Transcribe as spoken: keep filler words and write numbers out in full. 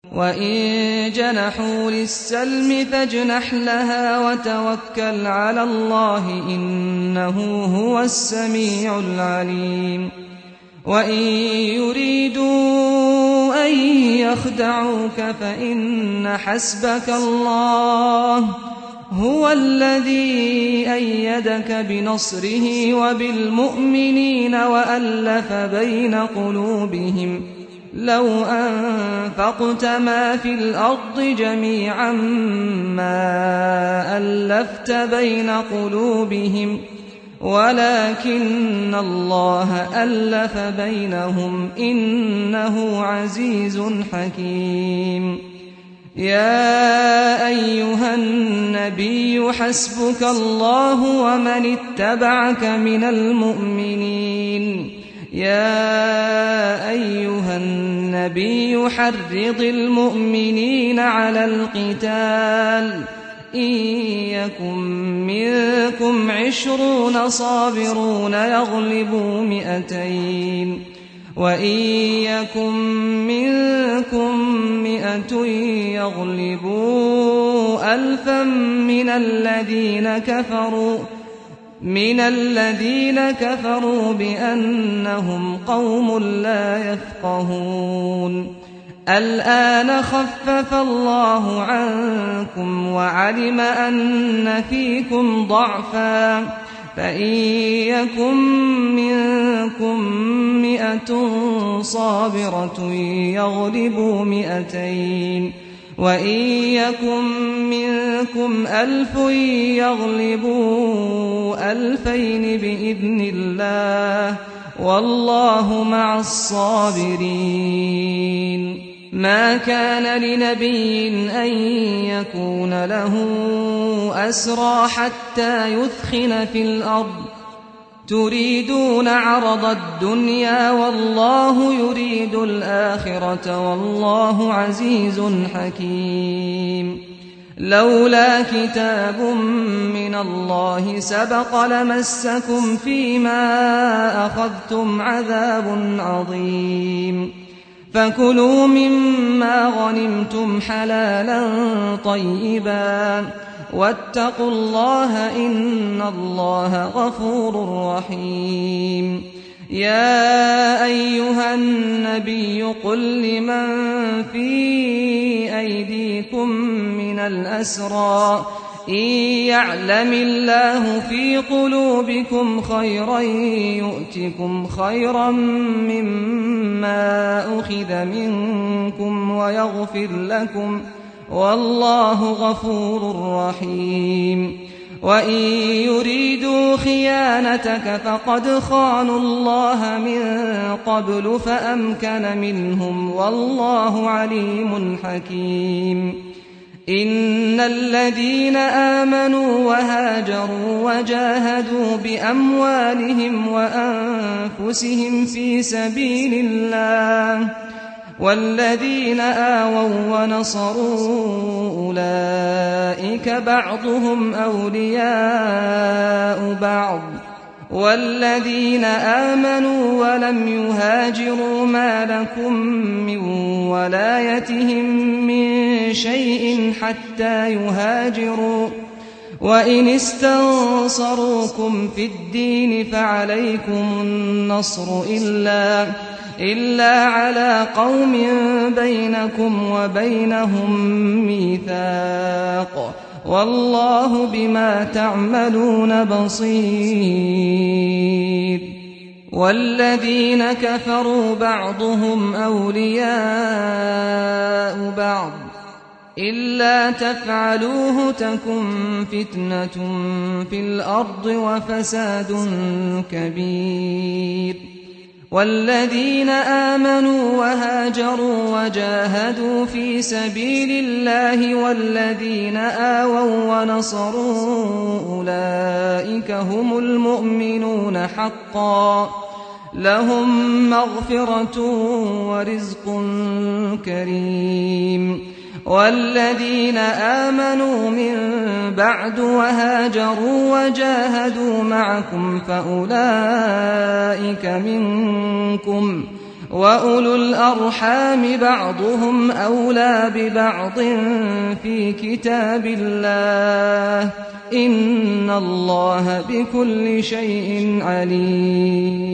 وإن جنحوا للسلم فاجنح لها وتوكل على الله إنه هو السميع العليم وإن يريدوا أن يخدعوك فإن حسبك الله هو الذي أيدك بنصره وبالمؤمنين وألف بين قلوبهم لو أنفقت ما في الأرض جميعا ما ألفت بين قلوبهم ولكن الله ألف بينهم إنه عزيز حكيم يا أيها النبي حسبك الله ومن اتبعك من المؤمنين يا أيها النبي حرض المؤمنين على القتال إن يكن منكم عشرون صابرون يغلبوا مئتين وإن يكن منكم مئة يغلبوا ألفا من الذين كفروا من الذين كفروا بأنهم قوم لا يفقهون الآن خفف الله عنكم وعلم أن فيكم ضعفا فإن يكن منكم مئة صابرة يغلبوا مئتين وإن يكن منكم ألف يغلبوا ألفين بإذن الله والله مع الصابرين ما كان لنبي أن يكون له أسرى حتى يثخن في الأرض تريدون عرض الدنيا والله يريد الآخرة والله عزيز حكيم لولا كتاب من الله سبق لمسكم فيما أخذتم عذاب عظيم فكلوا مما غنمتم حلالا طيبا واتقوا الله إن الله غفور رحيم يا أيها النبي قل لمن في أيديكم من الأسرى إن يعلم الله في قلوبكم خيرا يؤتكم خيرا مما أخذ منكم ويغفر لكم والله غفور رحيم وإن يريدوا خيانتك فقد خانوا الله من قبل فأمكن منهم والله عليم حكيم إن الذين آمنوا وهاجروا وجاهدوا بأموالهم وأنفسهم في سبيل الله والذين آووا ونصروا أولئك بعضهم أولياء بعض والذين آمنوا ولم يهاجروا ما لكم من ولايتهم من شيء حتى يهاجروا وإن استنصروكم في الدين فعليكم النصر إلا إلا على قوم بينكم وبينهم ميثاق والله بما تعملون بصير والذين كفروا بعضهم أولياء بعض إلا تفعلوه تكن فتنة في الأرض وفساد كبير والذين آمنوا وهاجروا وجاهدوا في سبيل الله والذين آووا ونصروا أولئك هم المؤمنون حقا لهم مغفرة ورزق كريم والذين آمنوا من بعد وهاجروا وجاهدوا معكم فأولئك منكم وأولو الأرحام بعضهم أولى ببعض في كتاب الله إن الله بكل شيء عليم